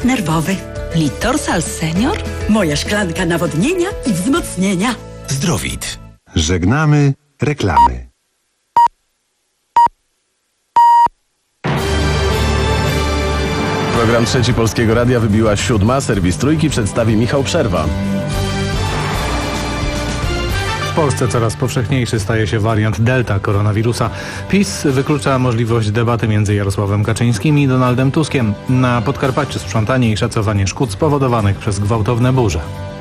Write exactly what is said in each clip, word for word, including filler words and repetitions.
nerwowy. Litorsal Senior? Moja szklanka nawodnienia i wzmocnienia. Zdrowit. Żegnamy reklamy. Program Trzeci Polskiego Radia wybiła siódma. Serwis Trójki przedstawi Michał Przerwa. W Polsce coraz powszechniejszy staje się wariant Delta koronawirusa. PiS wyklucza możliwość debaty między Jarosławem Kaczyńskim i Donaldem Tuskiem. Na Podkarpaciu sprzątanie i szacowanie szkód spowodowanych przez gwałtowne burze.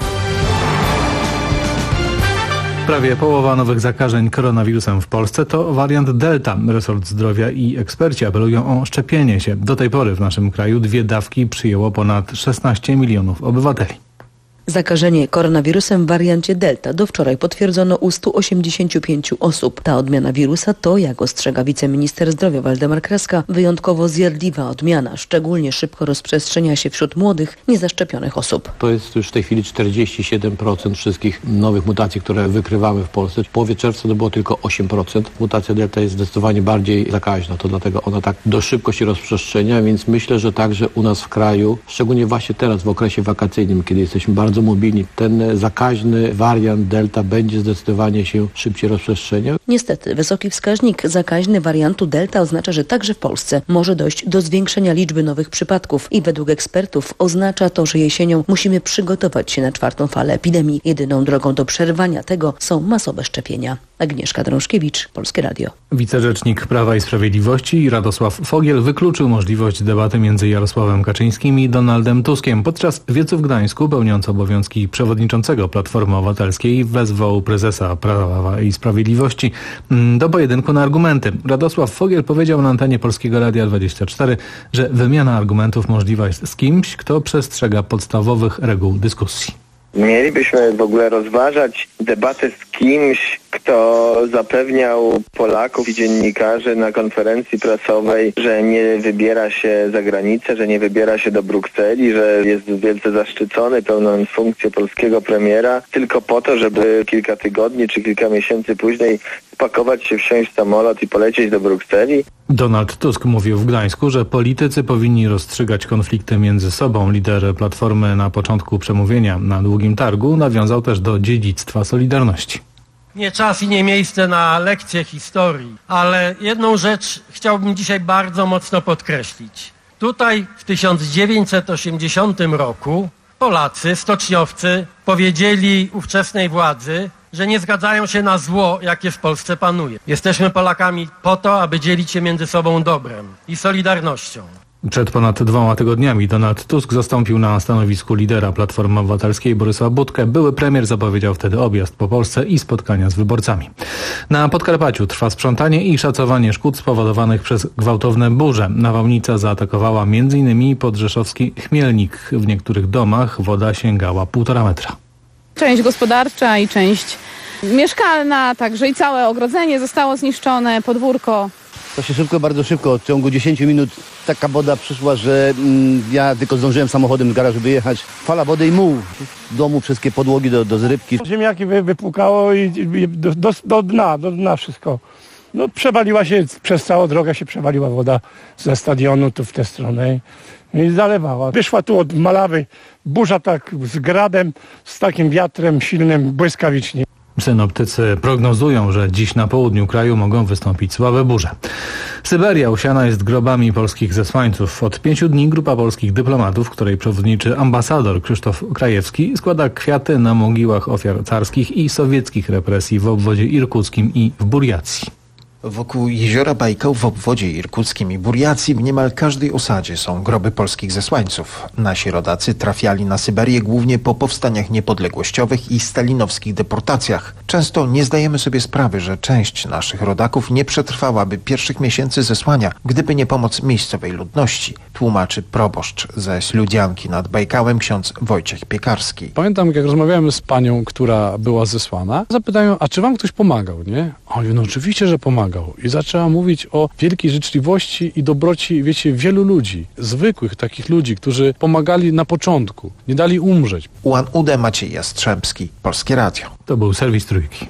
Prawie połowa nowych zakażeń koronawirusem w Polsce to wariant Delta. Resort Zdrowia i eksperci apelują o szczepienie się. Do tej pory w naszym kraju dwie dawki przyjęło ponad szesnaście milionów obywateli. Zakażenie koronawirusem w wariancie Delta do wczoraj potwierdzono u stu osiemdziesięciu pięciu osób. Ta odmiana wirusa to, jak ostrzega wiceminister zdrowia Waldemar Kraska, wyjątkowo zjadliwa odmiana. Szczególnie szybko rozprzestrzenia się wśród młodych, niezaszczepionych osób. To jest już w tej chwili czterdzieści siedem procent wszystkich nowych mutacji, które wykrywamy w Polsce. W połowie czerwca to było tylko osiem procent. Mutacja Delta jest zdecydowanie bardziej zakaźna, to dlatego ona tak dość szybko się rozprzestrzenia, więc myślę, że także u nas w kraju, szczególnie właśnie teraz w okresie wakacyjnym, kiedy jesteśmy bardzo mobilni, ten zakaźny wariant Delta będzie zdecydowanie się szybciej rozprzestrzeniał. Niestety wysoki wskaźnik zakaźny wariantu Delta oznacza, że także w Polsce może dojść do zwiększenia liczby nowych przypadków i według ekspertów oznacza to, że jesienią musimy przygotować się na czwartą falę epidemii. Jedyną drogą do przerwania tego są masowe szczepienia. Agnieszka Drążkiewicz, Polskie Radio. Wicerzecznik Prawa i Sprawiedliwości Radosław Fogiel wykluczył możliwość debaty między Jarosławem Kaczyńskim i Donaldem Tuskiem. Podczas wiecu w Gdańsku, pełniąc obowiązki przewodniczącego Platformy Obywatelskiej, wezwał prezesa Prawa i Sprawiedliwości do pojedynku na argumenty. Radosław Fogiel powiedział na antenie Polskiego Radia dwadzieścia cztery, że wymiana argumentów możliwa jest z kimś, kto przestrzega podstawowych reguł dyskusji. Mielibyśmy w ogóle rozważać debatę z kimś, kto zapewniał Polaków i dziennikarzy na konferencji prasowej, że nie wybiera się za granicę, że nie wybiera się do Brukseli, że jest wielce zaszczycony, pełniąc funkcję polskiego premiera, tylko po to, żeby kilka tygodni czy kilka miesięcy później spakować się, wsiąść w samolot i polecieć do Brukseli. Donald Tusk mówił w Gdańsku, że politycy powinni rozstrzygać konflikty między sobą. Lider Platformy na początku przemówienia na Długim Targu nawiązał też do dziedzictwa Solidarności. Nie czas i nie miejsce na lekcje historii, ale jedną rzecz chciałbym dzisiaj bardzo mocno podkreślić. Tutaj w tysiąc dziewięćset osiemdziesiątym roku Polacy, stoczniowcy, powiedzieli ówczesnej władzy, że nie zgadzają się na zło, jakie w Polsce panuje. Jesteśmy Polakami po to, aby dzielić się między sobą dobrem i solidarnością. Przed ponad dwoma tygodniami Donald Tusk zastąpił na stanowisku lidera Platformy Obywatelskiej Borysa Budkę. Były premier zapowiedział wtedy objazd po Polsce i spotkania z wyborcami. Na Podkarpaciu trwa sprzątanie i szacowanie szkód spowodowanych przez gwałtowne burze. Nawałnica zaatakowała m in podrzeszowski Chmielnik. W niektórych domach woda sięgała półtora metra. Część gospodarcza i część mieszkalna, także i całe ogrodzenie zostało zniszczone, podwórko. To się szybko, bardzo szybko, w ciągu dziesięciu minut taka woda przyszła, że mm, ja tylko zdążyłem samochodem z garażu wyjechać. Fala wody i muł w domu, wszystkie podłogi do, do zrybki. Ziemniaki wy, wypłukało i, i do, do, do dna, do dna wszystko. No przewaliła się, przez całą drogę się przewaliła woda ze stadionu tu w tę stronę i zalewała. Wyszła tu od Malawy burza tak z gradem, z takim wiatrem silnym, błyskawicznie. Synoptycy prognozują, że dziś na południu kraju mogą wystąpić słabe burze. Syberia usiana jest grobami polskich zesłańców. Od pięciu dni grupa polskich dyplomatów, której przewodniczy ambasador Krzysztof Krajewski, składa kwiaty na mogiłach ofiar carskich i sowieckich represji w obwodzie irkuckim i w Burjacji. Wokół jeziora Bajkał w obwodzie irkuckim i Burjacji w niemal każdej osadzie są groby polskich zesłańców. Nasi rodacy trafiali na Syberię głównie po powstaniach niepodległościowych i stalinowskich deportacjach. Często nie zdajemy sobie sprawy, że część naszych rodaków nie przetrwałaby pierwszych miesięcy zesłania, gdyby nie pomoc miejscowej ludności, tłumaczy proboszcz ze Śludzianki nad Bajkałem ksiądz Wojciech Piekarski. Pamiętam, jak rozmawiałem z panią, która była zesłana, zapytałem, a czy wam ktoś pomagał, nie? A on mówi, no oczywiście, że pomagał. I zaczęła mówić o wielkiej życzliwości i dobroci, wiecie, wielu ludzi, zwykłych takich ludzi, którzy pomagali na początku, nie dali umrzeć. Ułan Ude, Maciej Jastrzębski, Polskie Radio. To był serwis Trójki.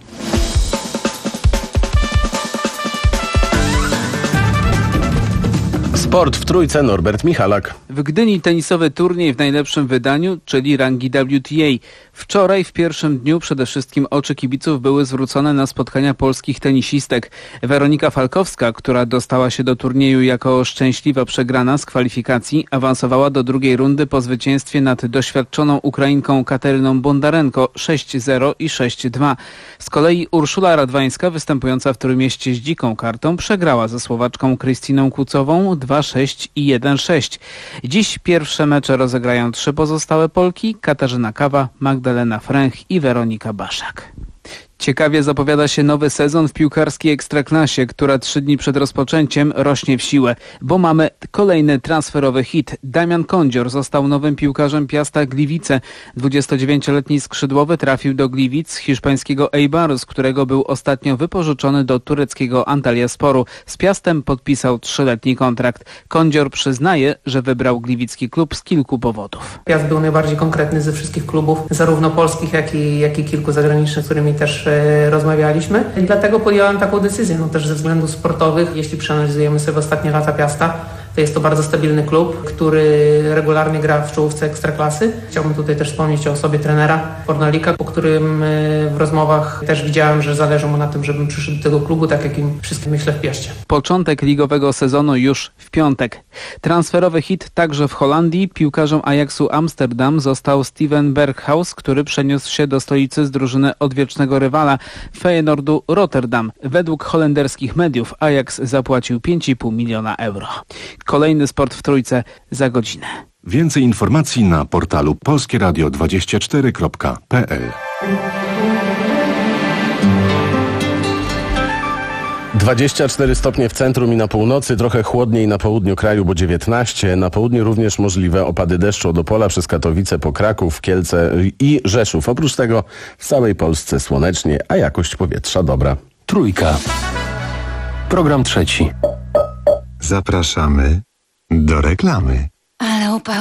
Sport w Trójce, Norbert Michalak. W Gdyni tenisowy turniej w najlepszym wydaniu, czyli rangi W T A. Wczoraj w pierwszym dniu przede wszystkim oczy kibiców były zwrócone na spotkania polskich tenisistek. Weronika Falkowska, która dostała się do turnieju jako szczęśliwa przegrana z kwalifikacji, awansowała do drugiej rundy po zwycięstwie nad doświadczoną Ukrainką Kateryną Bondarenko sześć zero i sześć dwa. Z kolei Urszula Radwańska, występująca w Trójmieście z dziką kartą, przegrała ze Słowaczką Krystyną Kucową dwa sześć i jeden sześć. Dziś pierwsze mecze rozegrają trzy pozostałe Polki: Katarzyna Kawa, Magdalena Fręch i Weronika Baszak. Ciekawie zapowiada się nowy sezon w piłkarskiej Ekstraklasie, która trzy dni przed rozpoczęciem rośnie w siłę, bo mamy kolejny transferowy hit. Damian Kondzior został nowym piłkarzem Piasta Gliwice. dwudziestodziewięcioletni skrzydłowy trafił do Gliwic z hiszpańskiego Eibaru, z którego był ostatnio wypożyczony do tureckiego Antalyasporu. Z Piastem podpisał trzyletni kontrakt. Kondzior przyznaje, że wybrał gliwicki klub z kilku powodów. Piast był najbardziej konkretny ze wszystkich klubów, zarówno polskich, jak i, jak i kilku zagranicznych, z którymi też rozmawialiśmy i dlatego podjąłem taką decyzję, no też ze względów sportowych. Jeśli przeanalizujemy sobie ostatnie lata Piasta, to jest to bardzo stabilny klub, który regularnie gra w czołówce Ekstraklasy. Chciałbym tutaj też wspomnieć o osobie trenera Fornalika, po którym w rozmowach też widziałem, że zależy mu na tym, żebym przyszedł do tego klubu, tak jak im wszystkim myślę w Piaście. Początek ligowego sezonu już w piątek. Transferowy hit także w Holandii. Piłkarzem Ajaxu Amsterdam został Steven Berghuis, który przeniósł się do stolicy z drużyny odwiecznego rywala Feyenoordu Rotterdam. Według holenderskich mediów Ajax zapłacił pięć i pół miliona euro. Kolejny sport w Trójce za godzinę. Więcej informacji na portalu polskie radio dwadzieścia cztery kropka p l. dwadzieścia cztery stopnie w centrum i na północy, trochę chłodniej na południu kraju, bo dziewiętnaście. Na południu również możliwe opady deszczu od Opola przez Katowice po Kraków, Kielce i Rzeszów. Oprócz tego w całej Polsce słonecznie, a jakość powietrza dobra. Trójka. Program trzeci. Zapraszamy do reklamy. Ale upał.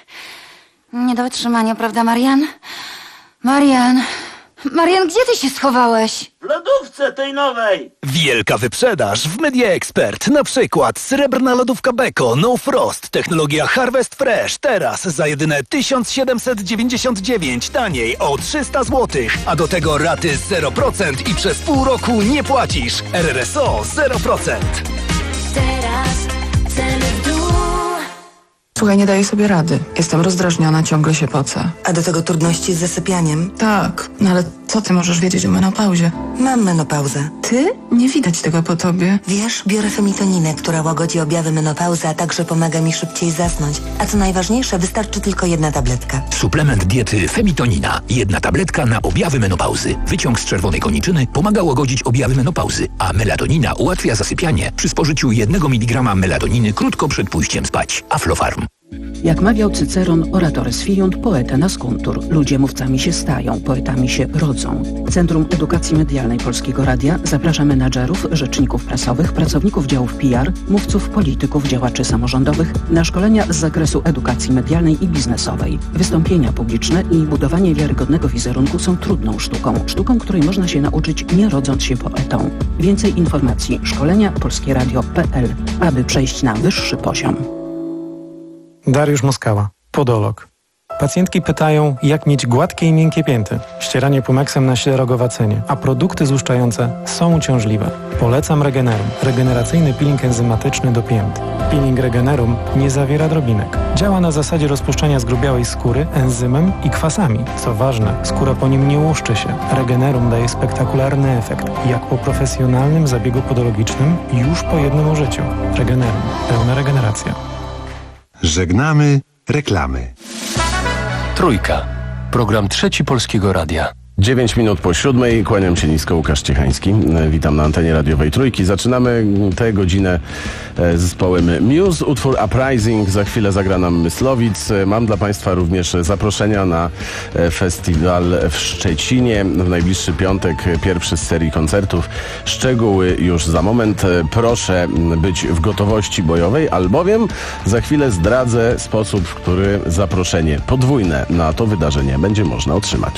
Nie do wytrzymania, prawda, Marian? Marian! Marian, gdzie ty się schowałeś? W lodówce tej nowej! Wielka wyprzedaż w Media Expert. Na przykład srebrna lodówka Beko No Frost, technologia Harvest Fresh. Teraz za jedyne tysiąc siedemset dziewięćdziesiąt dziewięć, taniej o trzysta złotych. A do tego raty zero procent i przez pół roku nie płacisz. R R S O zero procent. Teraz ceny w dół. Słuchaj, nie daję sobie rady. Jestem rozdrażniona, ciągle się pocę. A do tego trudności z zasypianiem? Tak, no ale co ty możesz wiedzieć o menopauzie? Mam menopauzę. Ty? Nie widać tego po tobie. Wiesz, biorę femitoninę, która łagodzi objawy menopauzy, a także pomaga mi szybciej zasnąć. A co najważniejsze, wystarczy tylko jedna tabletka. Suplement diety Femitonina. Jedna tabletka na objawy menopauzy. Wyciąg z czerwonej koniczyny pomaga łagodzić objawy menopauzy, a melatonina ułatwia zasypianie przy spożyciu jednego miligrama melatoniny krótko przed pójściem spać. Aflofarm. Jak mawiał Cyceron, oratores fiunt, poeta nascuntur. Ludzie mówcami się stają, poetami się rodzą. Centrum Edukacji Medialnej Polskiego Radia zaprasza menadżerów, rzeczników prasowych, pracowników działów P R, mówców, polityków, działaczy samorządowych na szkolenia z zakresu edukacji medialnej i biznesowej. Wystąpienia publiczne i budowanie wiarygodnego wizerunku są trudną sztuką. Sztuką, której można się nauczyć, nie rodząc się poetą. Więcej informacji szkolenia polskieradio kropka p l, aby przejść na wyższy poziom. Dariusz Moskała, podolog. Pacjentki pytają, jak mieć gładkie i miękkie pięty. Ścieranie Pumexem na ślerogowacynie, a produkty złuszczające są uciążliwe. Polecam Regenerum, regeneracyjny peeling enzymatyczny do pięt. Peeling Regenerum nie zawiera drobinek. Działa na zasadzie rozpuszczania zgrubiałej skóry enzymem i kwasami. Co ważne, skóra po nim nie łuszczy się. Regenerum daje spektakularny efekt, jak po profesjonalnym zabiegu podologicznym już po jednym użyciu. Regenerum. Pełna regeneracja. Żegnamy reklamy. Trójka. Program trzeci Polskiego Radia. dziewięć minut po siódmej, kłaniam się nisko, Łukasz Ciechański. Witam na antenie radiowej Trójki. Zaczynamy tę godzinę zespołem Muse, utwór Uprising. Za chwilę zagra nam Myslowic. Mam dla Państwa również zaproszenia na festiwal w Szczecinie. W najbliższy piątek pierwszy z serii koncertów. Szczegóły już za moment. Proszę być w gotowości bojowej, albowiem za chwilę zdradzę sposób, w który zaproszenie podwójne na to wydarzenie będzie można otrzymać.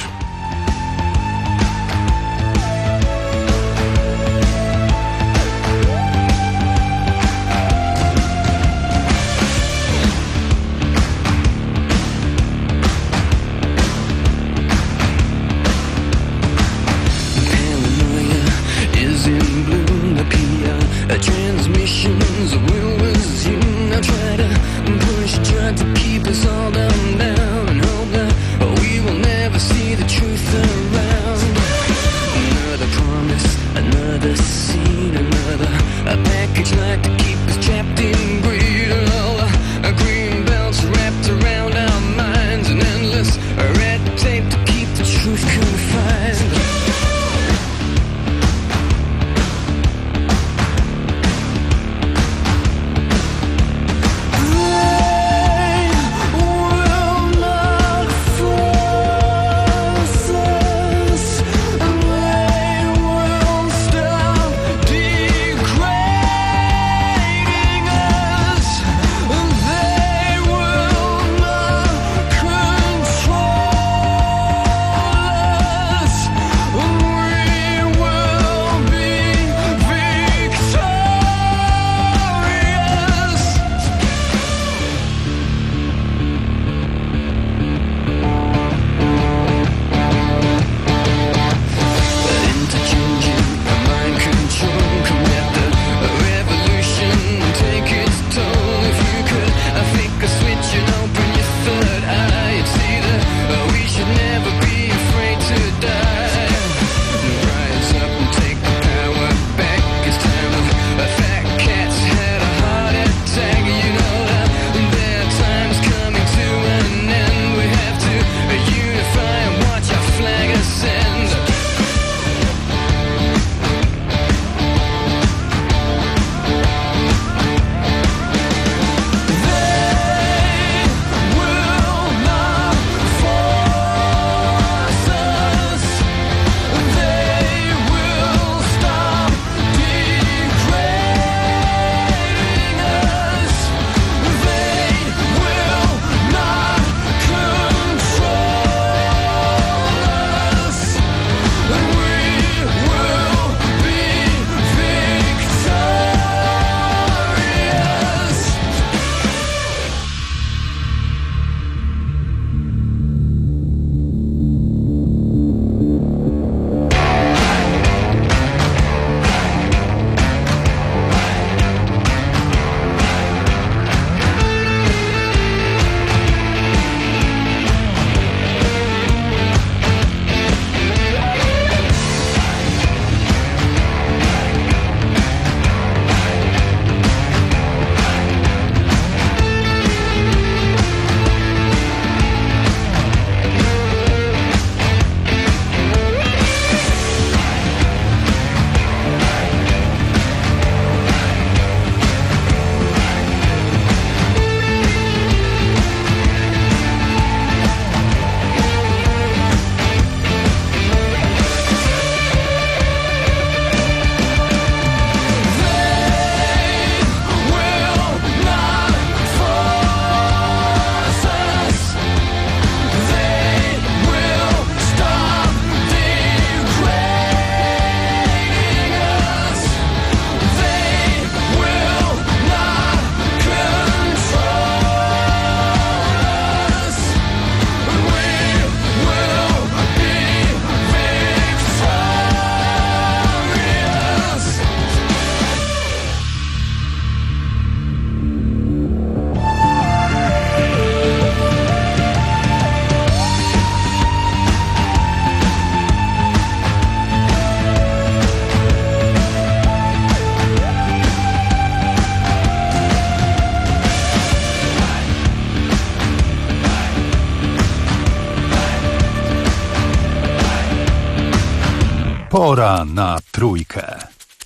Pora na trójkę.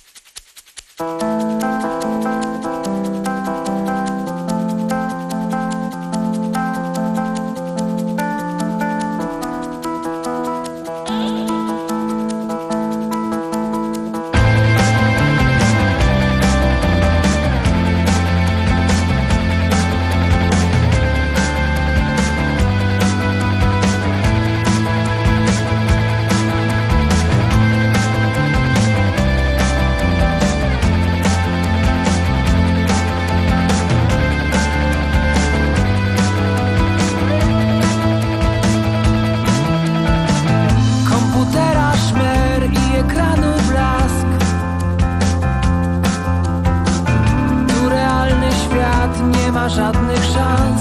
Żadnych szans.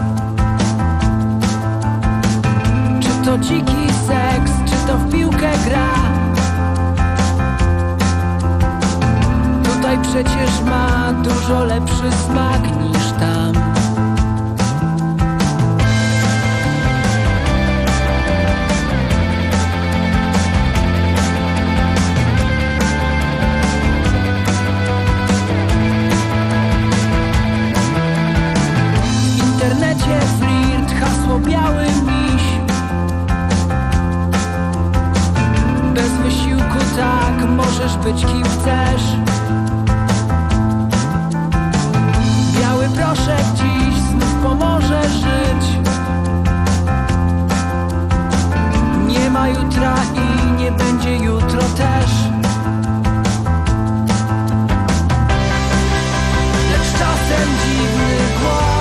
Czy to dziki seks, czy to w piłkę gra? Tutaj przecież ma dużo lepszy smak niż tam. Flirt, hasło biały miś. Bez wysiłku tak, możesz być kim chcesz. Biały proszek dziś znów pomoże żyć. Nie ma jutra i nie będzie jutro też. Lecz czasem dziwny głos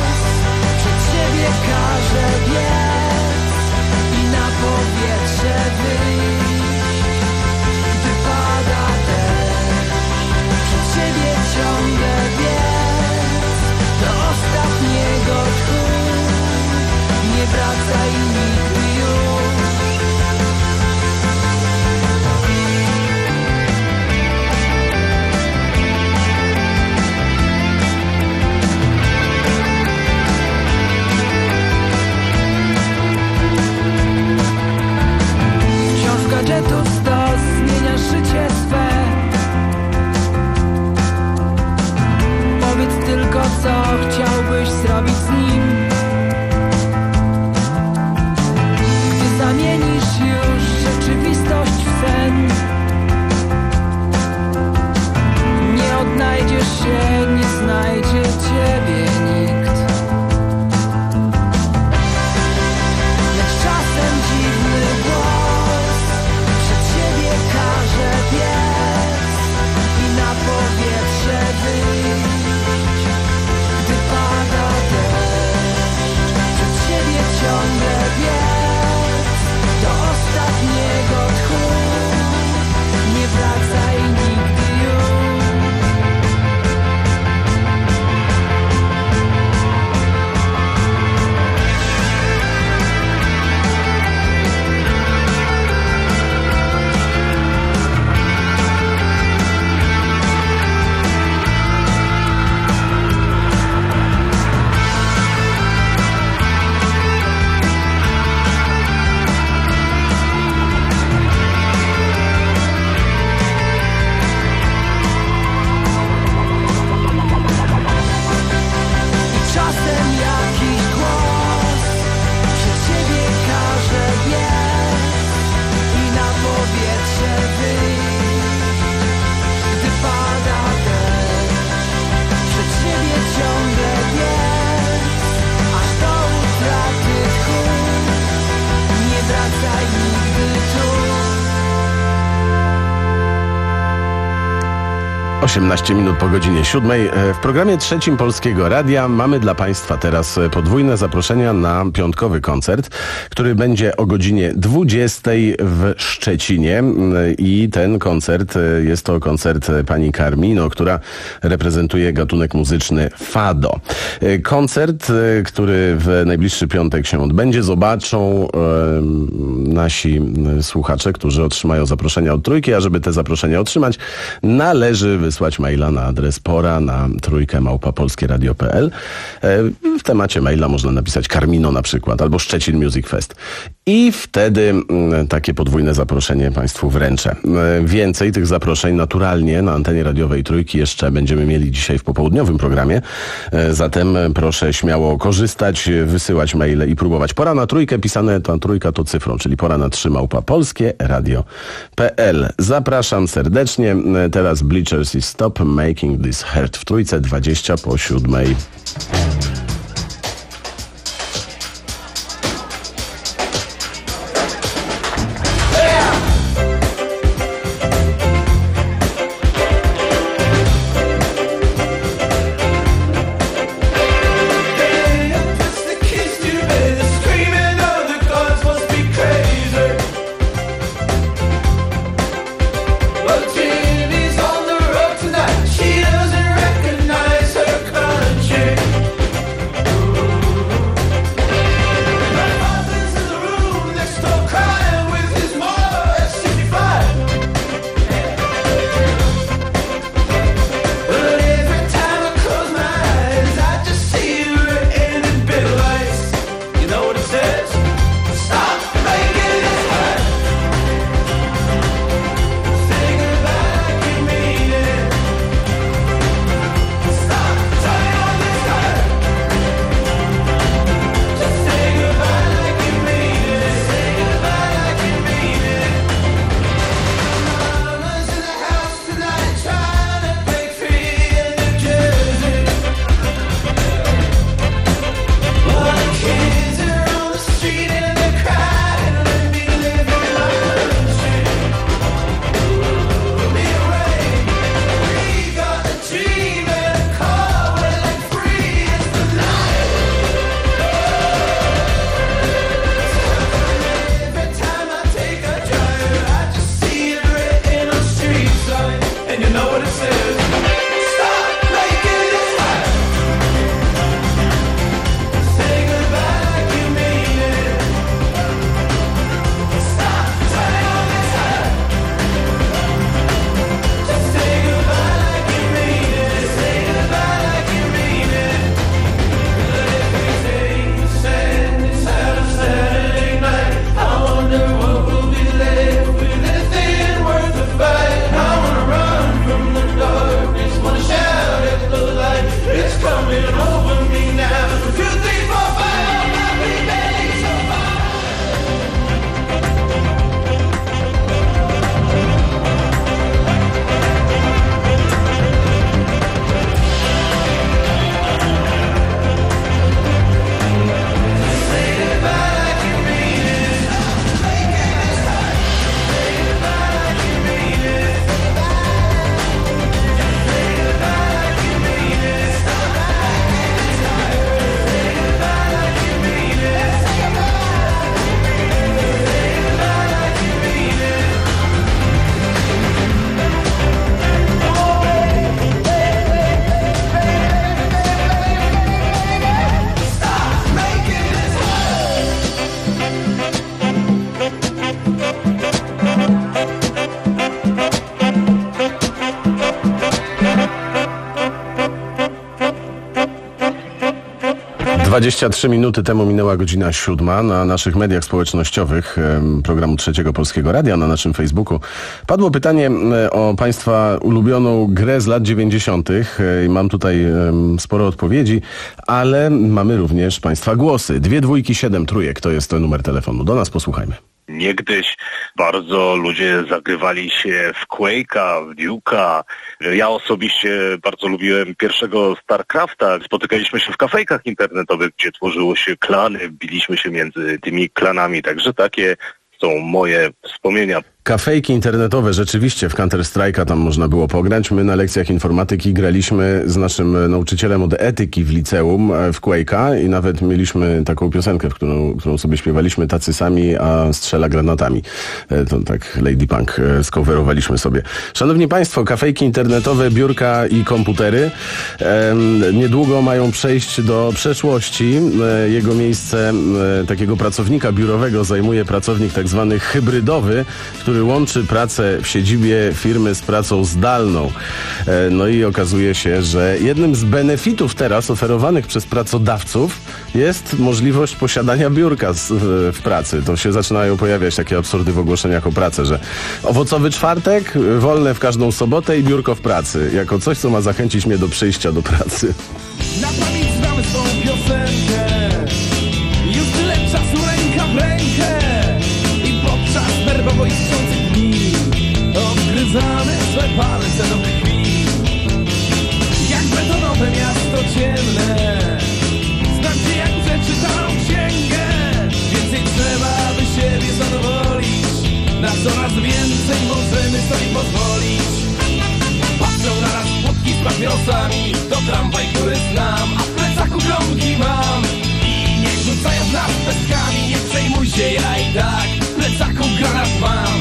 każe biec i na powietrze wyjść, gdy pada deszcz. Przed siebie ciągle biec do ostatniego tchu. Nie wracaj nigdy już. Gadżetów stos, zmieniasz życie swe. Powiedz tylko, co chciałbyś zrobić z nim. Gdy zamienisz już rzeczywistość w sen, nie odnajdziesz się, nie znajdzie ciebie nikt. Lecz czasem dziwny głos każe biec i na powietrze wyjść, gdy pada deszcz. Przed siebie ciągle biec do ostatniego tchu. Nie wracaj nigdy już. osiemnaście minut po godzinie siódmej. W programie trzecim Polskiego Radia mamy dla Państwa teraz podwójne zaproszenia na piątkowy koncert, który będzie o godzinie dwudziestej w Szczecinie. I ten koncert jest to koncert pani Carmino, która reprezentuje gatunek muzyczny fado. Koncert, który w najbliższy piątek się odbędzie, zobaczą nasi słuchacze, którzy otrzymają zaproszenia od Trójki, a żeby te zaproszenia otrzymać, należy wysłać wysłać maila na adres pora na trójkę małpa polskieradio kropka p l. W temacie maila można napisać Carmino na przykład, albo Szczecin Music Fest. I wtedy takie podwójne zaproszenie Państwu wręczę. Więcej tych zaproszeń naturalnie na antenie radiowej Trójki jeszcze będziemy mieli dzisiaj w popołudniowym programie. Zatem proszę śmiało korzystać, wysyłać maile i próbować. Pora na trójkę, pisane ta trójka to cyfrą, czyli pora na trzy małpa polskie radio kropka p l. Zapraszam serdecznie. Teraz Bleachers i Stop Making This Hurt w Trójce, dwadzieścia po siódmej. dwadzieścia trzy minuty temu minęła godzina siódma. Na naszych mediach społecznościowych programu Trzeciego Polskiego Radia, na naszym Facebooku padło pytanie o Państwa ulubioną grę z lat dziewięćdziesiątych. Mam tutaj sporo odpowiedzi, ale mamy również Państwa głosy. Dwie dwójki, siedem trójek to jest to numer telefonu. Do nas posłuchajmy. Niegdyś bardzo ludzie zagrywali się w Quake'a, w Duke'a. Ja osobiście bardzo lubiłem pierwszego StarCrafta. Spotykaliśmy się w kafejkach internetowych, gdzie tworzyło się klany, biliśmy się między tymi klanami. Także takie są moje wspomnienia. Kafejki internetowe, rzeczywiście w Counter-Strike'a tam można było pograć. My na lekcjach informatyki graliśmy z naszym nauczycielem od etyki w liceum w Quake'a i nawet mieliśmy taką piosenkę, w którą, którą sobie śpiewaliśmy tacy sami, a strzela granatami. To tak Lady Punk skowerowaliśmy sobie. Szanowni Państwo, kafejki internetowe, biurka i komputery niedługo mają przejść do przeszłości. Jego miejsce takiego pracownika biurowego zajmuje pracownik tak zwany hybrydowy, który który łączy pracę w siedzibie firmy z pracą zdalną. No i okazuje się, że jednym z benefitów teraz oferowanych przez pracodawców jest możliwość posiadania biurka z, w, w pracy. To się zaczynają pojawiać takie absurdy w ogłoszeniach o pracę, że owocowy czwartek, wolne w każdą sobotę i biurko w pracy. Jako coś, co ma zachęcić mnie do przyjścia do pracy. Na pamięć znamy swą piosenkę. Już tyle czasu ręka w rękę. I podczas nerwowo istniejących dni odgryzamy swe palce do krwi. Jak betonowe miasto ciemne. Znam cię jak przeczytaną księgę. Więcej trzeba, by siebie zadowolić. Na coraz więcej możemy sobie pozwolić. Patrzą na nas płotki z papierosami. To tramwaj, który znam, a w plecaku gromki mam. I niech rzucają w nas pestkami. Nie przejmuj się, ja i tak w plecaku granat mam.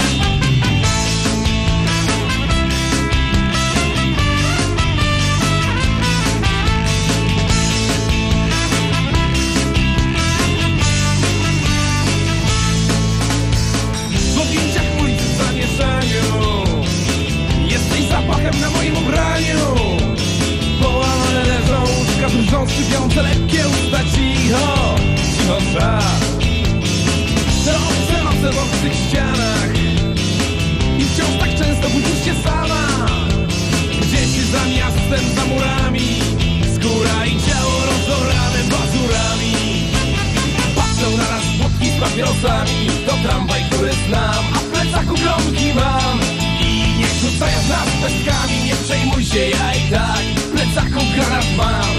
W objęciach ulicy w zamieszaniu jesteś zapachem na moim ubraniu. Połamane leżą łóżka, drżą szczypiące lekkie usta. Cicho, cicho czas. Te obce noce w obcych ścianach. I wciąż tak często budzisz się sama. Gdzieś za miastem, za murami. Skóra i ciało rozorane pazurami. Patrzą na nas płotki z papierosami. To tramwaj, który znam, a w plecaku gromki mam. I niech rzucają w nas pestkami. Nie przejmuj się, ja i tak w plecaku granat mam.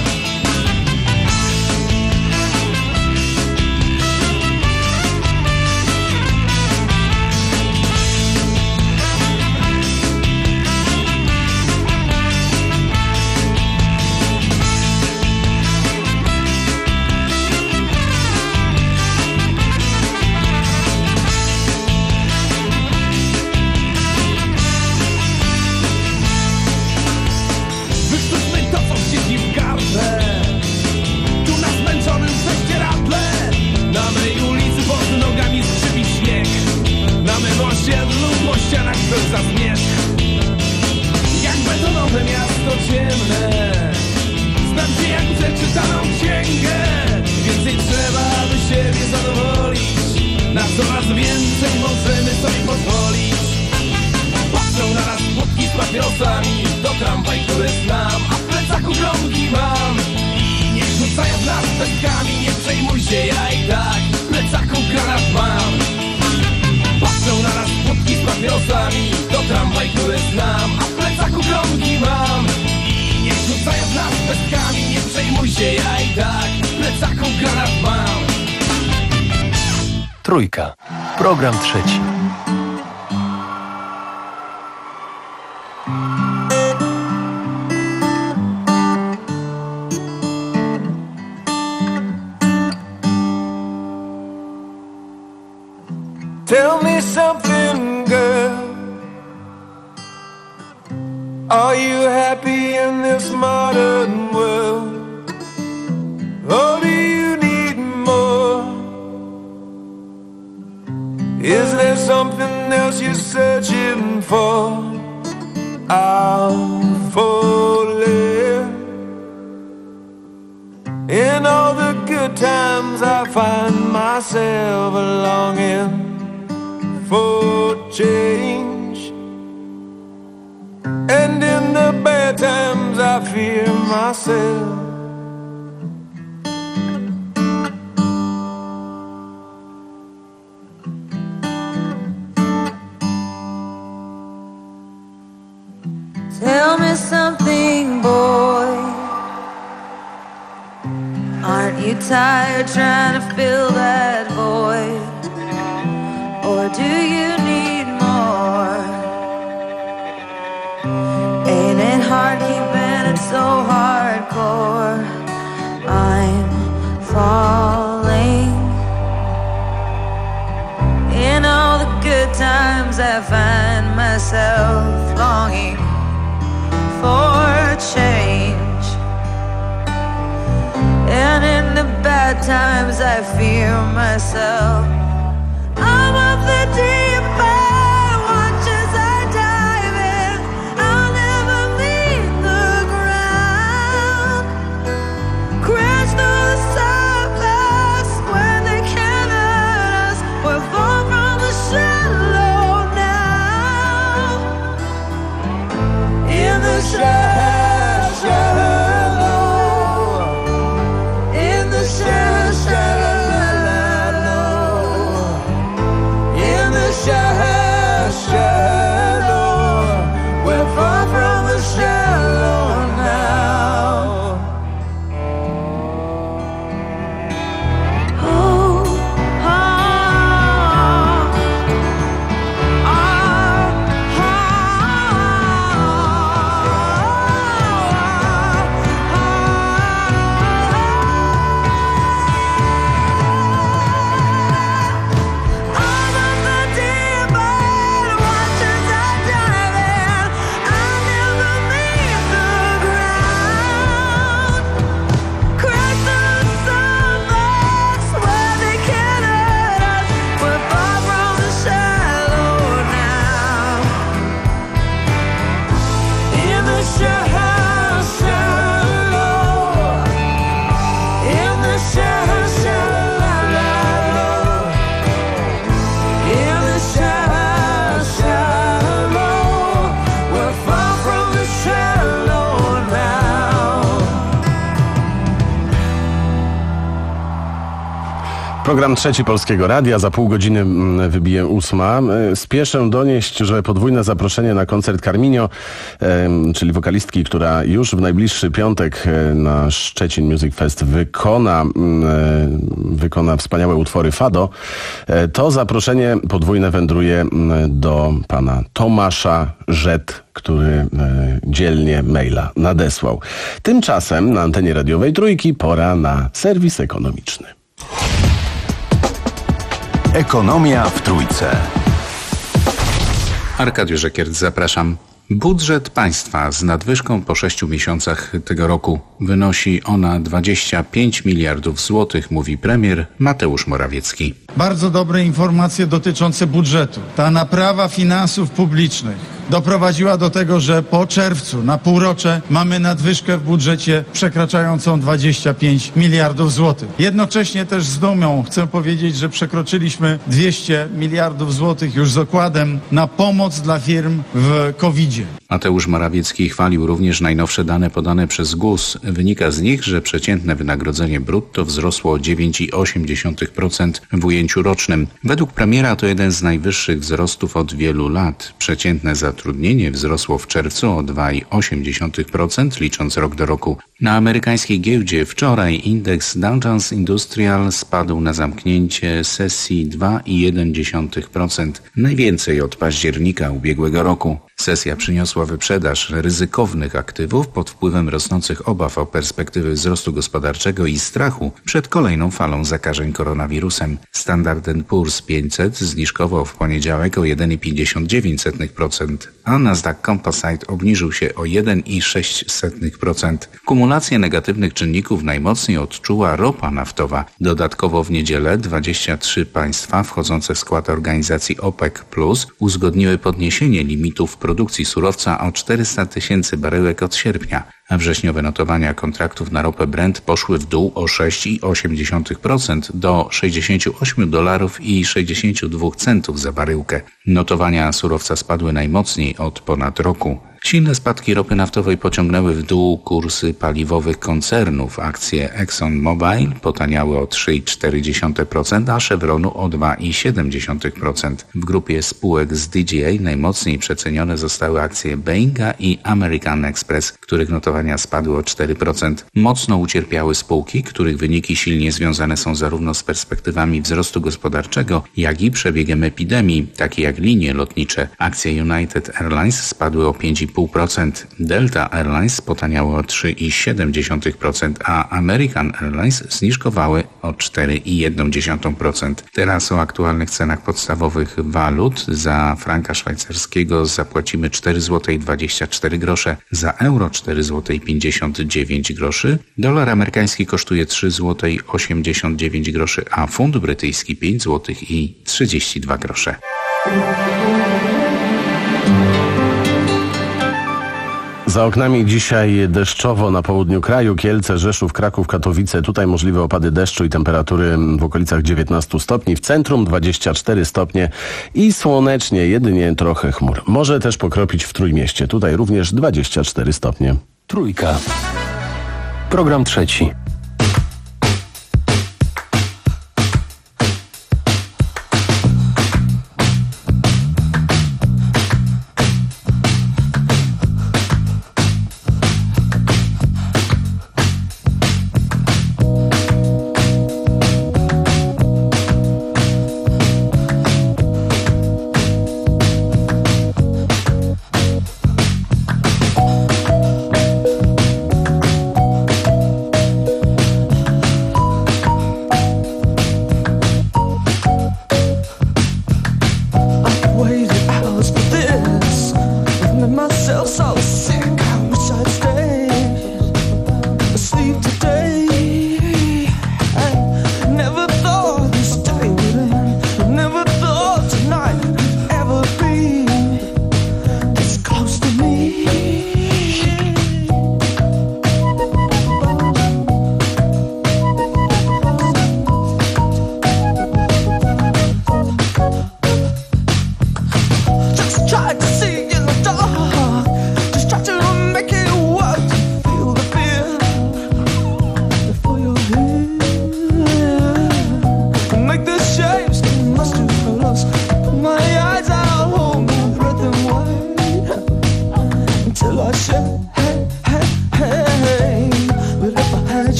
Po ścianach za zmierzch. Jak betonowe miasto ciemne. Znam cię jak przeczytaną księgę. Więcej trzeba, by siebie zadowolić. Na coraz więcej możemy sobie pozwolić. Patrzą na nas płotki z papierosami. To tramwaj, który znam, a w plecaku gromki mam. I niech rzucają w nas pestkami. Nie przejmuj się, ja i tak w plecaku granat mam. Patrzą na nas płotki z papierosami. To tramwaj, który znam, a w plecaku gromki mam. I niech rzucają w nas pestkami. Nie przejmuj się, ja i tak w plecaku granat mam. Trójka. Program trzeci. Tell me something, girl. Are you happy in this modern world? Or do you need more? Is there something else you're searching for? I'm falling. In all the good times I find myself longing for change, and in the bad times I fear myself. Tell me something, boy. Aren't you tired trying to fill that void? Or do you need more? Ain't it hard keeping it so hardcore? I'm falling. In all the good times I find myself longing for change, and in the bad times I fear myself. I'm of the deep end. Program trzeci Polskiego Radia, za pół godziny wybije ósma. Spieszę donieść, że podwójne zaproszenie na koncert Carminio, czyli wokalistki, która już w najbliższy piątek na Szczecin Music Fest wykona, wykona wspaniałe utwory Fado, to zaproszenie podwójne wędruje do pana Tomasza Rzet, który dzielnie maila nadesłał. Tymczasem na antenie radiowej Trójki pora na serwis ekonomiczny. Ekonomia w Trójce. Arkadiusz Żekiert, zapraszam. Budżet państwa z nadwyżką po sześciu miesiącach tego roku wynosi ona dwadzieścia pięć miliardów złotych, mówi premier Mateusz Morawiecki. Bardzo dobre informacje dotyczące budżetu. Ta naprawa finansów publicznych doprowadziła do tego, że po czerwcu na półrocze mamy nadwyżkę w budżecie przekraczającą dwadzieścia pięć miliardów złotych. Jednocześnie też z dumą chcę powiedzieć, że przekroczyliśmy dwieście miliardów złotych już z okładem na pomoc dla firm w kowidzie. Mateusz Morawiecki chwalił również najnowsze dane podane przez G U S. Wynika z nich, że przeciętne wynagrodzenie brutto wzrosło o dziewięć przecinek osiem procent w ujęciu rocznym. Według premiera to jeden z najwyższych wzrostów od wielu lat. Przeciętne zatrudnienie wzrosło w czerwcu o dwa przecinek osiem procent, licząc rok do roku. Na amerykańskiej giełdzie wczoraj indeks Dow Jones Industrial spadł na zamknięcie sesji dwa przecinek jeden procent, najwięcej od października ubiegłego roku. Sesja przyniosła wyprzedaż ryzykownych aktywów pod wpływem rosnących obaw o perspektywy wzrostu gospodarczego i strachu przed kolejną falą zakażeń koronawirusem. Standard and Poor's pięćset zniżkował w poniedziałek o jeden przecinek pięćdziesiąt dziewięć procent, a Nasdaq Composite obniżył się o jeden przecinek sześć procent. Kumulację negatywnych czynników najmocniej odczuła ropa naftowa. Dodatkowo w niedzielę dwadzieścia trzy państwa wchodzące w skład organizacji OPEC plus uzgodniły podniesienie limitów produkcji surowca o czterysta tysięcy baryłek od sierpnia, a wrześniowe notowania kontraktów na ropę Brent poszły w dół o sześć przecinek osiem procent do sześćdziesiąt osiem dolarów i sześćdziesiąt dwa centów za baryłkę. Notowania surowca spadły najmocniej od ponad roku. Silne spadki ropy naftowej pociągnęły w dół kursy paliwowych koncernów. Akcje ExxonMobil potaniały o trzy przecinek cztery procent, a Chevronu o dwa przecinek siedem procent. W grupie spółek z D G A najmocniej przecenione zostały akcje Boeinga i American Express, których notowania spadły o cztery procent. Mocno ucierpiały spółki, których wyniki silnie związane są zarówno z perspektywami wzrostu gospodarczego, jak i przebiegiem epidemii, takie jak linie lotnicze. Akcje United Airlines spadły o pięć przecinek pięć procent, Delta Airlines potaniały o trzy przecinek siedem procent, a American Airlines zniżkowały o cztery przecinek jeden procent. Teraz o aktualnych cenach podstawowych walut. Za franka szwajcarskiego zapłacimy cztery złote dwadzieścia cztery grosze, za euro cztery złote pięćdziesiąt dziewięć groszy, dolar amerykański kosztuje trzy złote osiemdziesiąt dziewięć groszy, a funt brytyjski pięć złotych trzydzieści dwa grosze. Za oknami dzisiaj deszczowo na południu kraju, Kielce, Rzeszów, Kraków, Katowice. Tutaj możliwe opady deszczu i temperatury w okolicach dziewiętnaście stopni. W centrum dwadzieścia cztery stopnie i słonecznie, jedynie trochę chmur. Może też pokropić w Trójmieście. Tutaj również dwadzieścia cztery stopnie. Trójka. Program trzeci.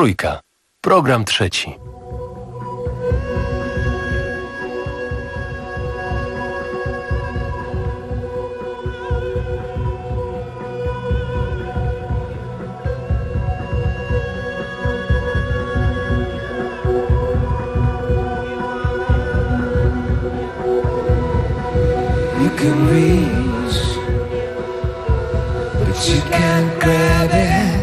Trójka. Program trzeci. You can reach, but you can't grab it.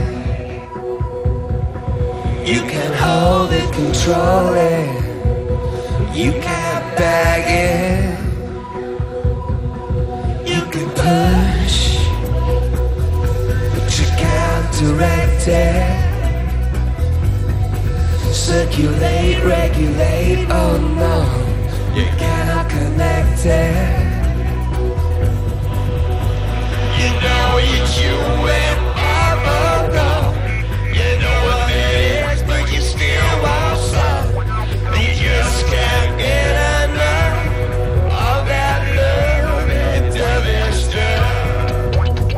You can hold it, control it. You can't bag it. You can push, but you can't direct it. Circulate, regulate, oh no, you cannot connect it. You know it's you and ever go. You know what it is, but you still won't stop. You just can't get enough of that love and other stuff.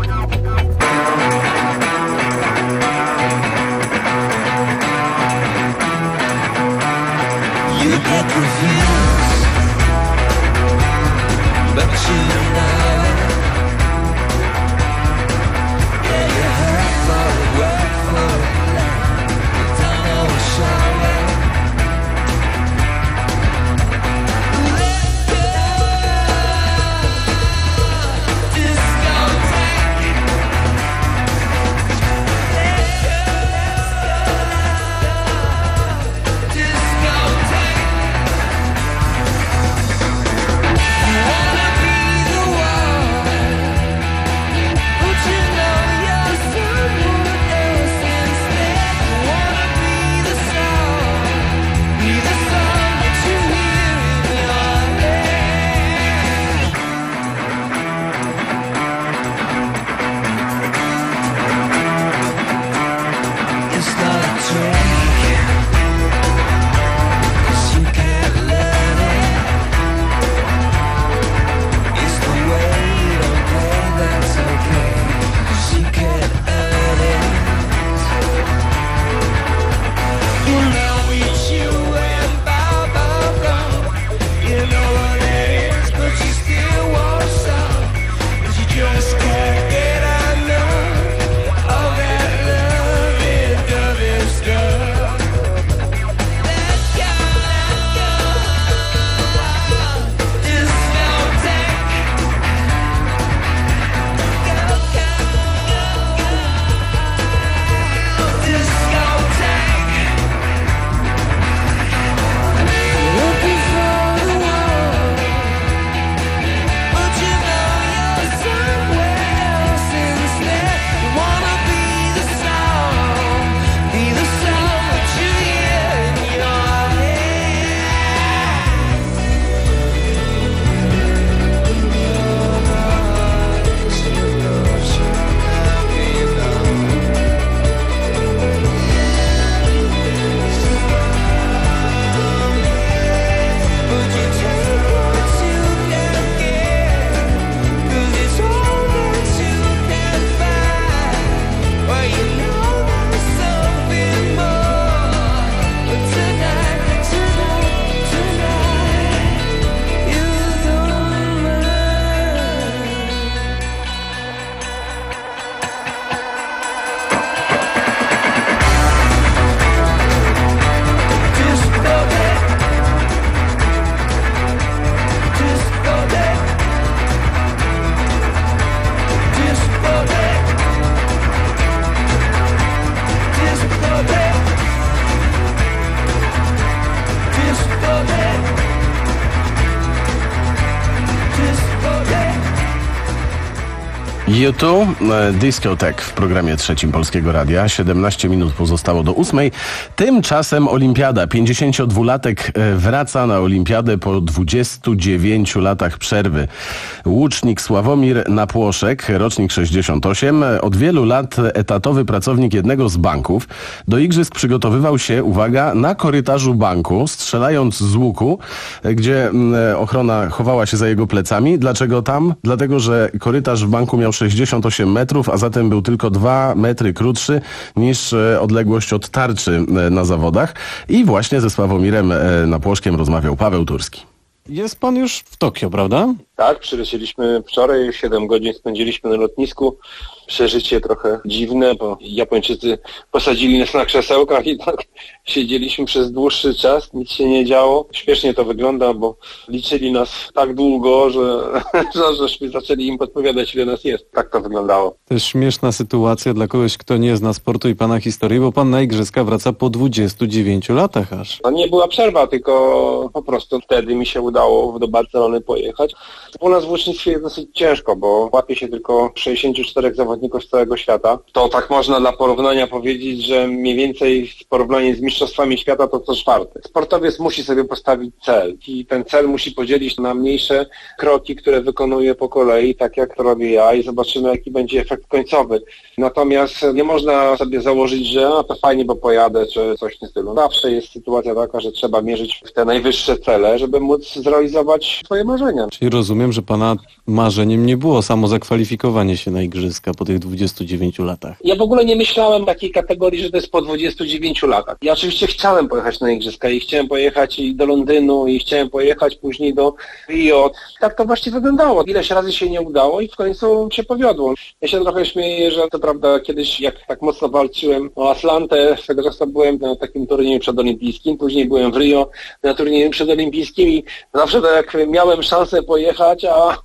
You get confused, but you know. U dwa, Discotek w programie trzecim Polskiego Radia. siedemnaście minut pozostało do ósmej. Tymczasem olimpiada. pięćdziesięciodwulatek wraca na olimpiadę po dwudziestu dziewięciu latach przerwy. Łucznik Sławomir Napłoszek, rocznik sześćdziesiąt osiem, od wielu lat etatowy pracownik jednego z banków. Do igrzysk przygotowywał się, uwaga, na korytarzu banku, strzelając z łuku, gdzie ochrona chowała się za jego plecami. Dlaczego tam? Dlatego, że korytarz w banku miał miał sześćdziesiąt osiem metrów, a zatem był tylko dwa metry krótszy niż odległość od tarczy na zawodach. I właśnie ze Sławomirem Napłoszkiem rozmawiał Paweł Turski. Jest pan już w Tokio, prawda? Tak, przylecieliśmy wczoraj, siedem godzin spędziliśmy na lotnisku. Przeżycie trochę dziwne, bo Japończycy posadzili nas na krzesełkach i tak siedzieliśmy przez dłuższy czas, nic się nie działo. Śmiesznie to wygląda, bo liczyli nas tak długo, że, że żeśmy zaczęli im podpowiadać, ile nas jest. Tak to wyglądało. To jest śmieszna sytuacja dla kogoś, kto nie zna sportu i pana historii, bo pan na igrzyska wraca po dwudziestu dziewięciu latach aż. To nie była przerwa, tylko po prostu wtedy mi się udało do Barcelony pojechać. U nas w łucznictwie jest dosyć ciężko, bo łapie się tylko sześćdziesięciu czterech zawodników z całego świata. To tak można dla porównania powiedzieć, że mniej więcej w porównaniu z mistrzostwami świata to co czwarte. Sportowiec musi sobie postawić cel i ten cel musi podzielić na mniejsze kroki, które wykonuje po kolei, tak jak to robię ja, i zobaczymy, jaki będzie efekt końcowy. Natomiast nie można sobie założyć, że a, to fajnie, bo pojadę, czy coś w tym stylu. Zawsze jest sytuacja taka, że trzeba mierzyć w te najwyższe cele, żeby móc zrealizować swoje marzenia. Czyli rozumiem, że pana marzeniem nie było samo zakwalifikowanie się na igrzyska po tych dwudziestu dziewięciu latach. Ja w ogóle nie myślałem takiej kategorii, że to jest po dwudziestu dziewięciu latach. Ja oczywiście chciałem pojechać na igrzyska i chciałem pojechać i do Londynu i chciałem pojechać później do Rio. Tak to właśnie wyglądało. Ileś razy się nie udało i w końcu się powiodło. Ja się trochę śmieję, że to prawda, kiedyś jak tak mocno walczyłem o Atlantę, swego czasu byłem na takim turnieju przedolimpijskim, później byłem w Rio na turnieju przedolimpijskim i zawsze tak jak miałem szansę pojechać, a,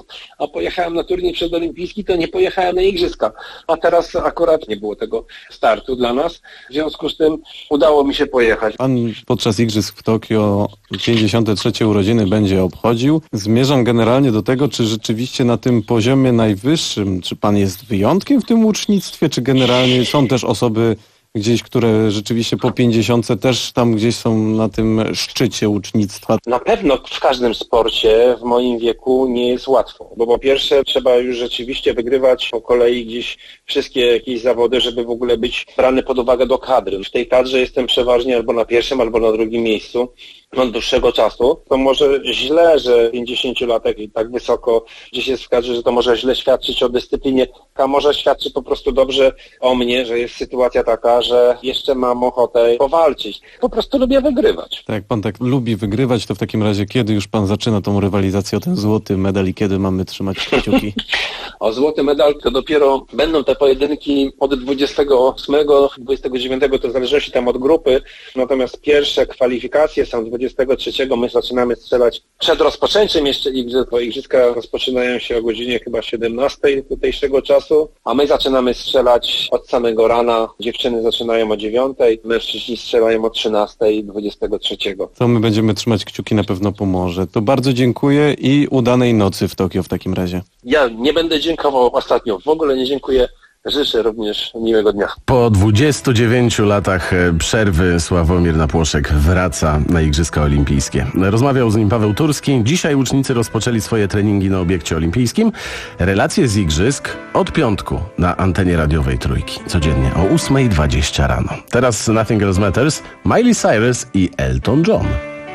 a pojechałem na turniej przedolimpijski, to nie pojechałem na igrzyska. A teraz akurat nie było tego startu dla nas. W związku z tym udało mi się pojechać. Pan podczas igrzysk w Tokio pięćdziesiąte trzecie urodziny będzie obchodził. Zmierzam generalnie do tego, czy rzeczywiście na tym poziomie najwyższym, czy pan jest wyjątkiem w tym łucznictwie, czy generalnie są też osoby gdzieś, które rzeczywiście po pięćdziesiątce też tam gdzieś są na tym szczycie łucznictwa? Na pewno w każdym sporcie w moim wieku nie jest łatwo, bo po pierwsze trzeba już rzeczywiście wygrywać po kolei gdzieś wszystkie jakieś zawody, żeby w ogóle być brany pod uwagę do kadry. W tej kadrze jestem przeważnie albo na pierwszym, albo na drugim miejscu od dłuższego czasu. To może źle, że pięćdziesięciolatek i tak wysoko gdzieś jest w kadrze, że to może źle świadczyć o dyscyplinie, a może świadczy po prostu dobrze o mnie, że jest sytuacja taka, że jeszcze mam ochotę powalczyć. Po prostu lubię wygrywać. Tak, jak pan tak lubi wygrywać, to w takim razie kiedy już pan zaczyna tą rywalizację o ten złoty medal i kiedy mamy trzymać kciuki? O złoty medal to dopiero będą te pojedynki od dwudziestego ósmego, dwudziestego dziewiątego, to w zależności tam od grupy. Natomiast pierwsze kwalifikacje są dwudziestego trzeciego. My zaczynamy strzelać przed rozpoczęciem jeszcze igrzysk, bo igrzyska rozpoczynają się o godzinie chyba siedemnastej tutejszego czasu, a my zaczynamy strzelać od samego rana. Dziewczyny zaczynają o dziewiątej, mężczyźni strzelają o trzynastej dwudziestego trzeciego. To my będziemy trzymać kciuki, na pewno pomoże. To bardzo dziękuję i udanej nocy w Tokio w takim razie. Ja nie będę dziękował ostatnio, w ogóle nie dziękuję. Życzę również miłego dnia. Po dwudziestu dziewięciu latach przerwy Sławomir Napłoszek wraca na Igrzyska Olimpijskie. Rozmawiał z nim Paweł Turski. Dzisiaj łucznicy rozpoczęli swoje treningi na obiekcie olimpijskim. Relacje z igrzysk od piątku na antenie radiowej Trójki. Codziennie o ósmej dwadzieścia rano. Teraz Nothing Else Matters, Miley Cyrus i Elton John.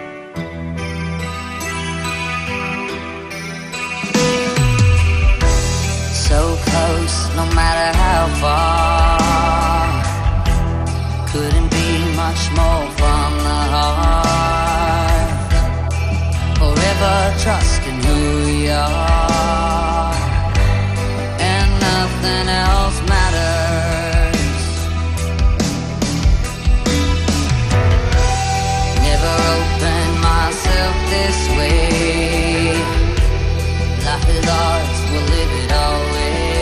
No matter how far, couldn't be much more from the heart. Forever trusting who we are, and nothing else matters. Never opened myself this way. Life is ours, we'll live it always.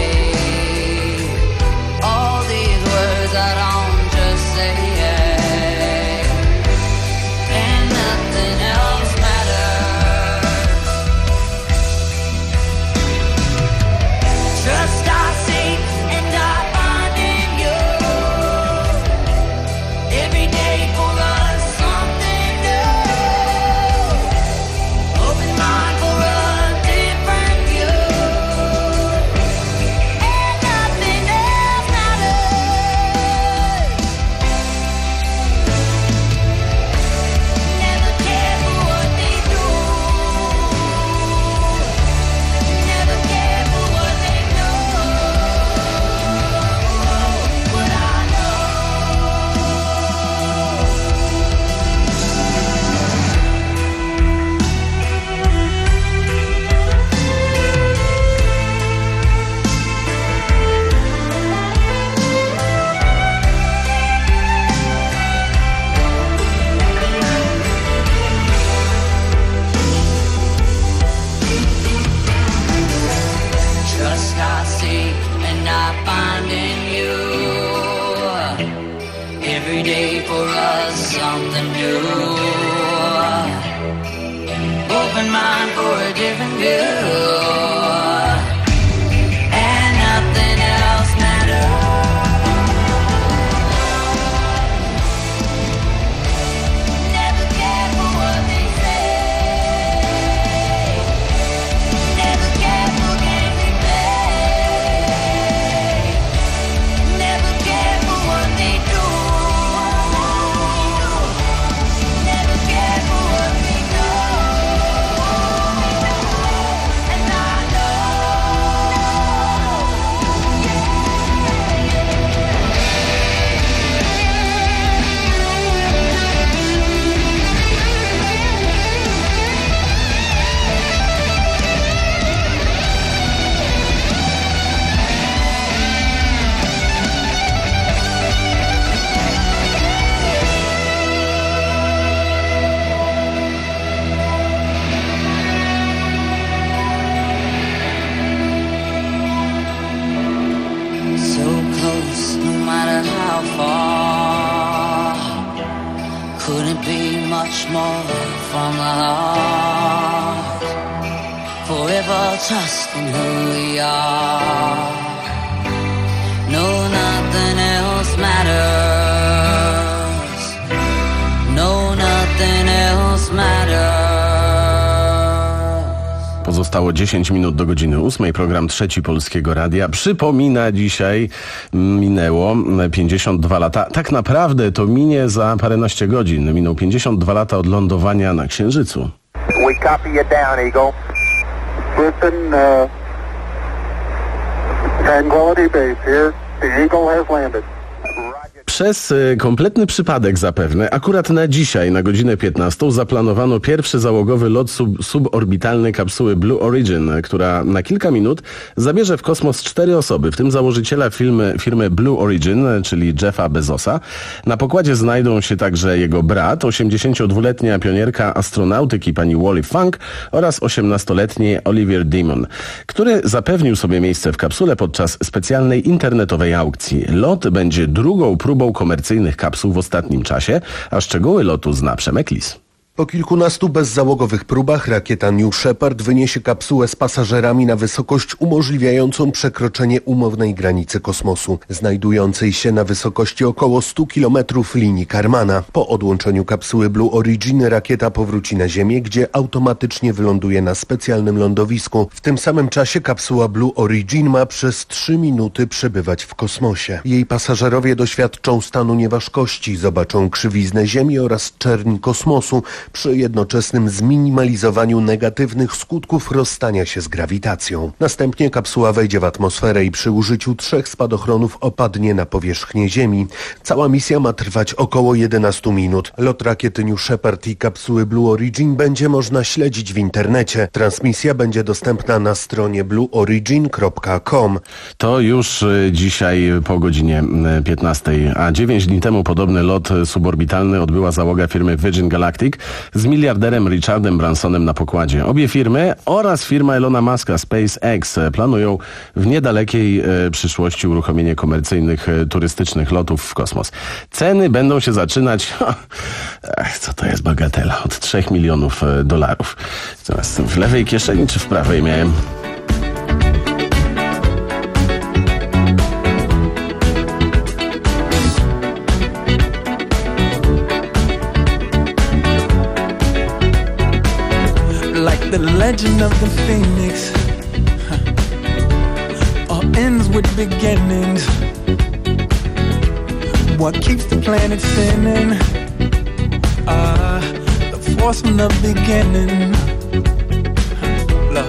I don't just say yeah, and nothing else matters. Trust I seek and I find in you. Every day for us something new. Open mind for a different view, and nothing else matters. Never care for what they know. something new. Open mind for a different view. And nothing else matters. Never care for what they say. Never care for games they play. Never care for what they do. Never care for what they know. And I so close, no matter how far. Couldn't be much more from the heart. Forever trusting who we are. No, nothing else matters. No, nothing else matters. Pozostało dziesięć minut do godziny ósmej. Program Trzeci Polskiego Radia przypomina dzisiaj, minęło pięćdziesiąt dwa lata. Tak naprawdę to minie za paręnaście godzin. Minął pięćdziesiąt dwa lata od lądowania na Księżycu. We copy you down, Eagle. Listen, uh, Tranquility Base here. The Eagle has landed. Przez y, kompletny przypadek zapewne, akurat na dzisiaj, na godzinę piętnastą, zaplanowano pierwszy załogowy lot sub, suborbitalny kapsuły Blue Origin, która na kilka minut zabierze w kosmos cztery osoby, w tym założyciela firmy, firmy Blue Origin, czyli Jeffa Bezosa. Na pokładzie znajdą się także jego brat, osiemdziesięciodwuletnia pionierka astronautyki pani Wally Funk oraz osiemnastoletni Oliver Demon, który zapewnił sobie miejsce w kapsule podczas specjalnej internetowej aukcji. Lot będzie drugą próbą komercyjnych kapsuł w ostatnim czasie, a szczegóły lotu zna Przemek Lis. Po kilkunastu bezzałogowych próbach rakieta New Shepard wyniesie kapsułę z pasażerami na wysokość umożliwiającą przekroczenie umownej granicy kosmosu, znajdującej się na wysokości około stu kilometrów linii Karmana. Po odłączeniu kapsuły Blue Origin rakieta powróci na Ziemię, gdzie automatycznie wyląduje na specjalnym lądowisku. W tym samym czasie kapsuła Blue Origin ma przez trzy minuty przebywać w kosmosie. Jej pasażerowie doświadczą stanu nieważkości, zobaczą krzywiznę Ziemi oraz czerń kosmosu, przy jednoczesnym zminimalizowaniu negatywnych skutków rozstania się z grawitacją. Następnie kapsuła wejdzie w atmosferę i przy użyciu trzech spadochronów opadnie na powierzchnię Ziemi. Cała misja ma trwać około jedenaście minut. Lot rakiety New Shepard i kapsuły Blue Origin będzie można śledzić w internecie. Transmisja będzie dostępna na stronie blue origin kropka com. To już dzisiaj po godzinie piętnastej, a dziewięć dni temu podobny lot suborbitalny odbyła załoga firmy Virgin Galactic z miliarderem Richardem Bransonem na pokładzie. Obie firmy oraz firma Elona Muska SpaceX planują w niedalekiej e, przyszłości uruchomienie komercyjnych e, turystycznych lotów w kosmos. Ceny będą się zaczynać, ha, ach, co to jest bagatela, od trzech milionów e, dolarów. Teraz w lewej kieszeni czy w prawej miałem? The legend of the phoenix huh. All ends with beginnings. What keeps the planet spinning? Ah, uh, the force from the beginning. Huh. Love.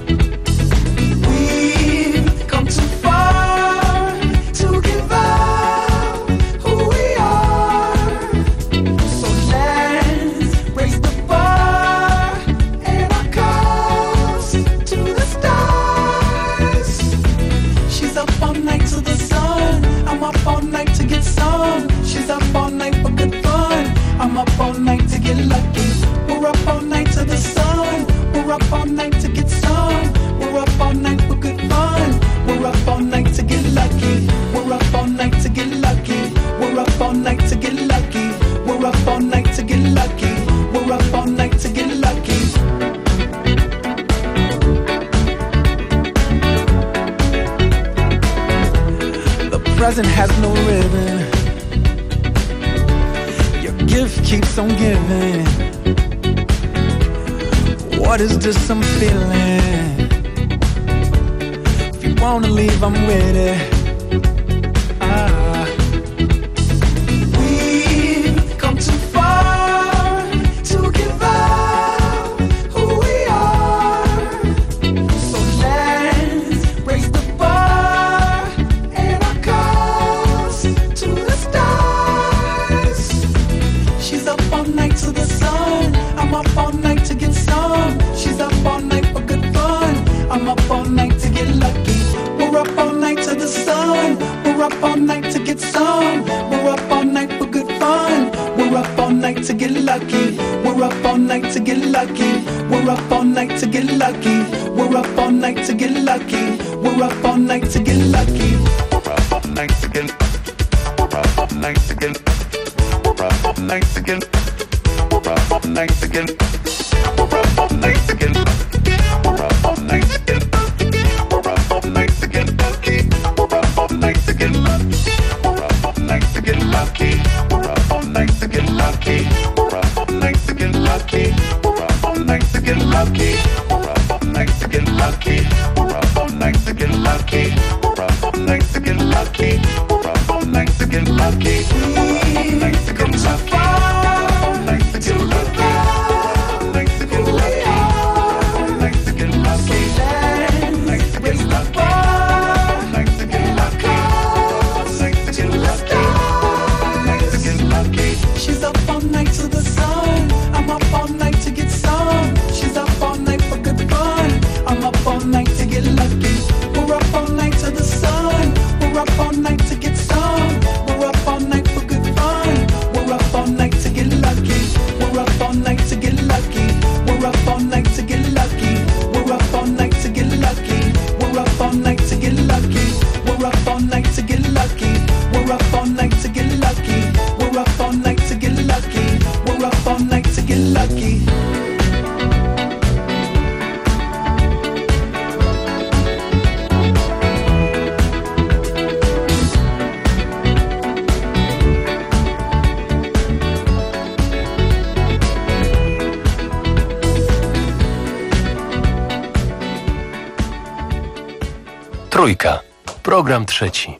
We've come too far to give up who we are. So let's raise the bar and our cups to the stars. She's up all night to the sun. I'm up all night to get some. She's up all night for good fun. I'm up all night to get lucky. We're up all night to the sun. present has no ribbon. Your gift keeps on giving. What is this I'm feeling? If you wanna leave, I'm with it. Ah. We've come too far to give up who we are. So let's raise the bar and our cups to the stars. She's up all night to the sun. I'm up all night to get some. She's up all night for good fun. I'm up all night to get lucky. We're up all night to the sun. We're up all night to get some. We're up all night for good fun. We're up all night to get lucky. We're up all night to get lucky. We're up all night to get lucky. We're up all night to get lucky. We're up all night to get lucky. We're up all night to get. We're up all night to get. We're up all night to get. We're up all night to get. We're up all night to get. We're up all night to get. We're up all night to get lucky. We're up all night to get lucky. We're up all night to get lucky. We're up all night to get lucky. We're up all night to get lucky. We're up all night to get lucky. We're up all night to get lucky. We're up all night to get lucky. We're up all night to get lucky. We're up all night to get lucky. We're up all night to get lucky. Trójka. Program trzeci.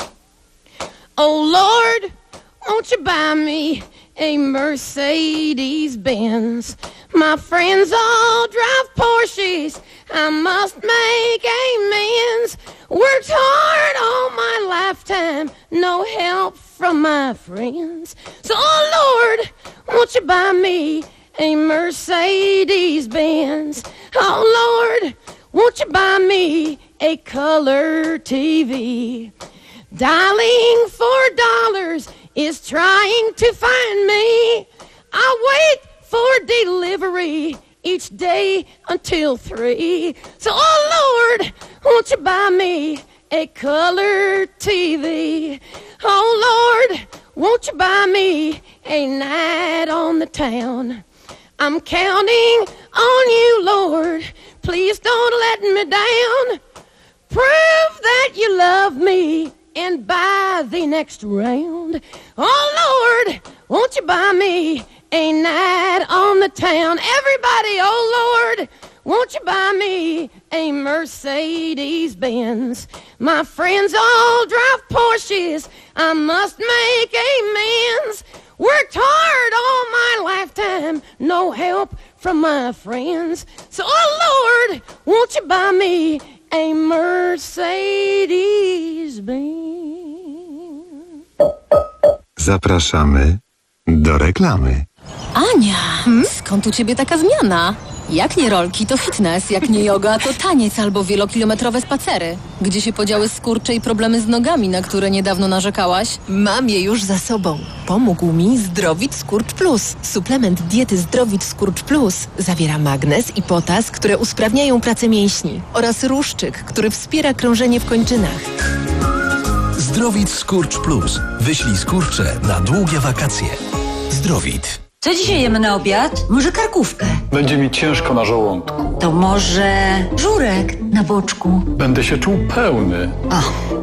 Oh Lord, won't you buy me a Mercedes Benz? My friends all drive Porsches. I must make amends. Worked hard all my lifetime, no help from my friends. So oh Lord, won't you buy me a Mercedes Benz? Oh Lord, won't you buy me a color T V? Dialing for dollars is trying to find me. I wait for delivery each day until three. So, oh Lord, won't you buy me a color T V? Oh Lord, won't you buy me a night on the town? I'm counting on you, Lord. Please don't let me down. Prove that you love me and buy the next round. Oh Lord, won't you buy me a night on the town? Everybody, oh Lord, won't you buy me a Mercedes Benz? My friends all drive Porsches. I must make amends. Worked hard all my lifetime, no help from my friends. So, oh Lord, won't you buy me a Mercedes Benz? Zapraszamy do reklamy. Ania, skąd u ciebie taka zmiana? Jak nie rolki, to fitness, jak nie yoga, to taniec albo wielokilometrowe spacery. Gdzie się podziały skurcze i problemy z nogami, na które niedawno narzekałaś? Mam je już za sobą. Pomógł mi Zdrowit Skurcz Plus. Suplement diety Zdrowit Skurcz Plus zawiera magnez i potas, które usprawniają pracę mięśni, oraz ruszczyk, który wspiera krążenie w kończynach. Zdrowit Skurcz Plus. Wyślij skurcze na długie wakacje. Zdrowit. Co dzisiaj jemy na obiad? Może karkówkę? Będzie mi ciężko na żołądku. To może żurek na boczku? Będę się czuł pełny. O,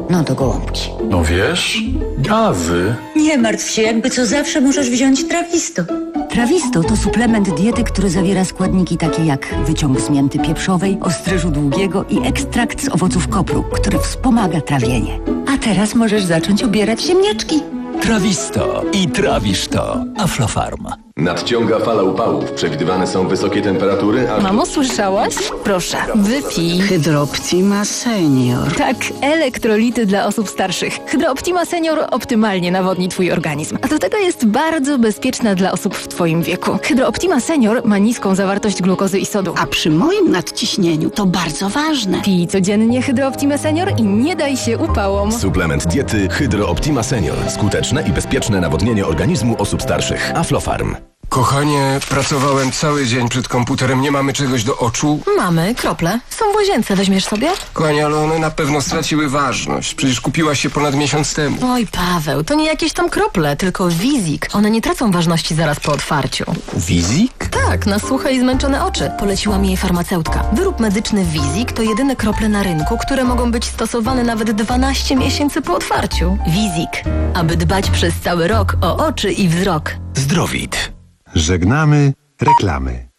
No to gołąbki. No wiesz, gazy. Nie martw się, jakby co zawsze możesz wziąć Trawisto. Trawisto to suplement diety, który zawiera składniki takie jak wyciąg z mięty pieprzowej, ostryżu długiego i ekstrakt z owoców kopru, który wspomaga trawienie. A teraz możesz zacząć ubierać ziemniaczki. Trawisto i trawisz to. Aflofarm. Nadciąga fala upałów. Przewidywane są wysokie temperatury, a... Mamo, słyszałaś? Proszę, wypij. Hydrooptima Senior. Tak, elektrolity dla osób starszych. Hydrooptima Senior optymalnie nawodni twój organizm. A do tego jest bardzo bezpieczna dla osób w twoim wieku. Hydrooptima Senior ma niską zawartość glukozy i sodu. A przy moim nadciśnieniu to bardzo ważne. Pij codziennie Hydrooptima Senior i nie daj się upałom. Suplement diety Hydrooptima Senior. Skuteczne i bezpieczne nawodnienie organizmu osób starszych. Aflofarm. Kochanie, pracowałem cały dzień przed komputerem, nie mamy czegoś do oczu? Mamy krople. Są w łazience, weźmiesz sobie? Kochanie, ale one na pewno straciły ważność. Przecież kupiłaś się ponad miesiąc temu. Oj, Paweł, to nie jakieś tam krople, tylko Wizik. One nie tracą ważności zaraz po otwarciu. Wizik? Tak, na suche i zmęczone oczy. Poleciła mi jej farmaceutka. Wyrób medyczny Wizik to jedyne krople na rynku, które mogą być stosowane nawet dwanaście miesięcy po otwarciu. Wizik. Aby dbać przez cały rok o oczy i wzrok. Zdrowit. Żegnamy reklamy.